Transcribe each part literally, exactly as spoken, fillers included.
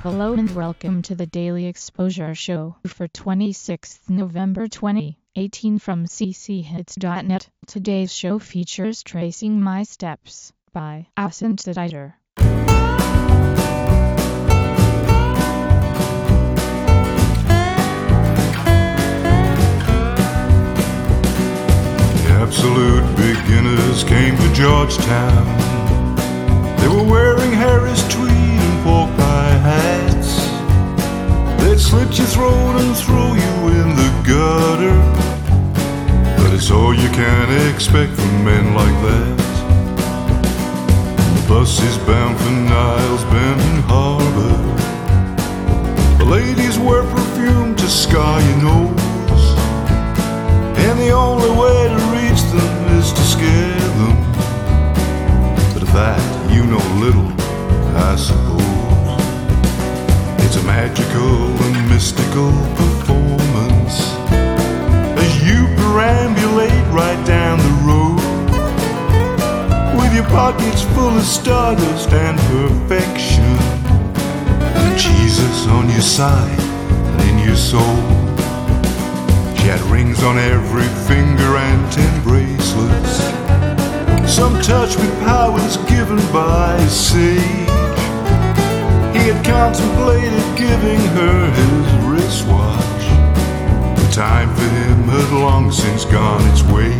Hello and welcome to the Daily Exposure Show for twenty-sixth November twenty eighteen from c c hits dot net. Today's show features Tracing My Steps by Ascendediter. Absolute beginners came to Georgetown. They were wearing Harris tweed and pork pie hats. They'd slit your throat and throw you in the gutter, but it's all you can expect from men like that. The bus is bound for Niles Bend Harbor. The ladies wear perfume to scar your nose, and the only way to reach them is to scare them. But of that you know little, I suppose. It's a magical and mystical performance as you perambulate right down the road, with your pockets full of stardust and perfection, and Jesus on your side and in your soul. She had rings on every finger and ten bracelets, some touch with powers given by a sage. He had contemplated giving her his wristwatch. The time for him had long since gone its way.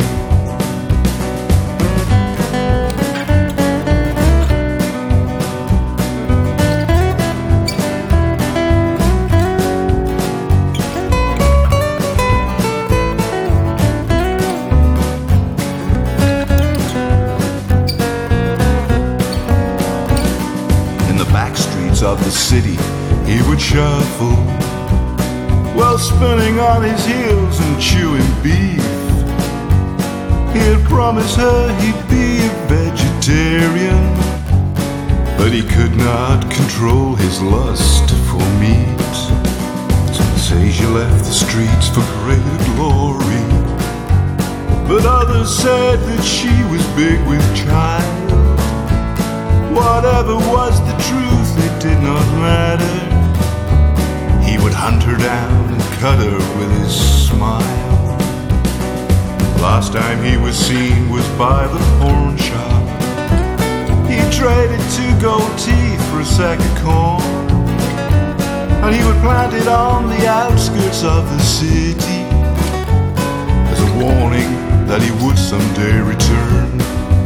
Of the city he would shuffle, while spinning on his heels and chewing beef. He had promised her he'd be a vegetarian, but he could not control his lust for meat. Some say she left the streets for greater glory, but others said that she was big with child. Whatever was the truth, it did not matter. He would hunt her down and cut her with his smile. Last time he was seen was by the pawn shop. He traded two gold teeth for a sack of corn, and he would plant it on the outskirts of the city as a warning that he would someday return.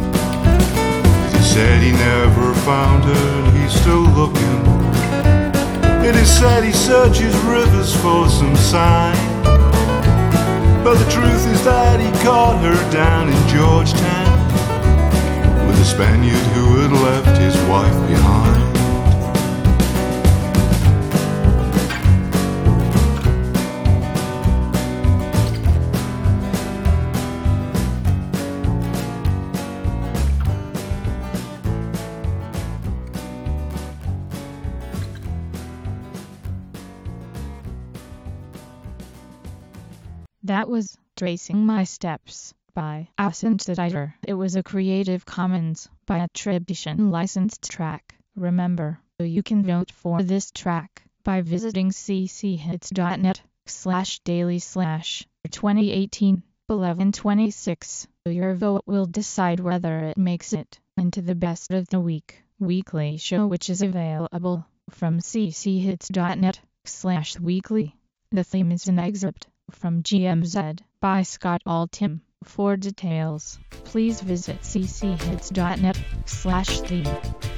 He said he never found her, he's still looking. It is said he searches rivers for some sign, but the truth is that he caught her down in Georgetown with a Spaniard who had left his wife behind. That was Tracing My Steps by Ascendediter. It was a Creative Commons by attribution licensed track. Remember, you can vote for this track by visiting c c hits dot net slash daily slash twenty eighteen eleven twenty-six. Your vote will decide whether it makes it into the Best of the Week weekly show, which is available from c c hits dot net slash weekly. The theme is an excerpt from G M Z by Scott Altham. For details, please visit c c hits dot net slash theme.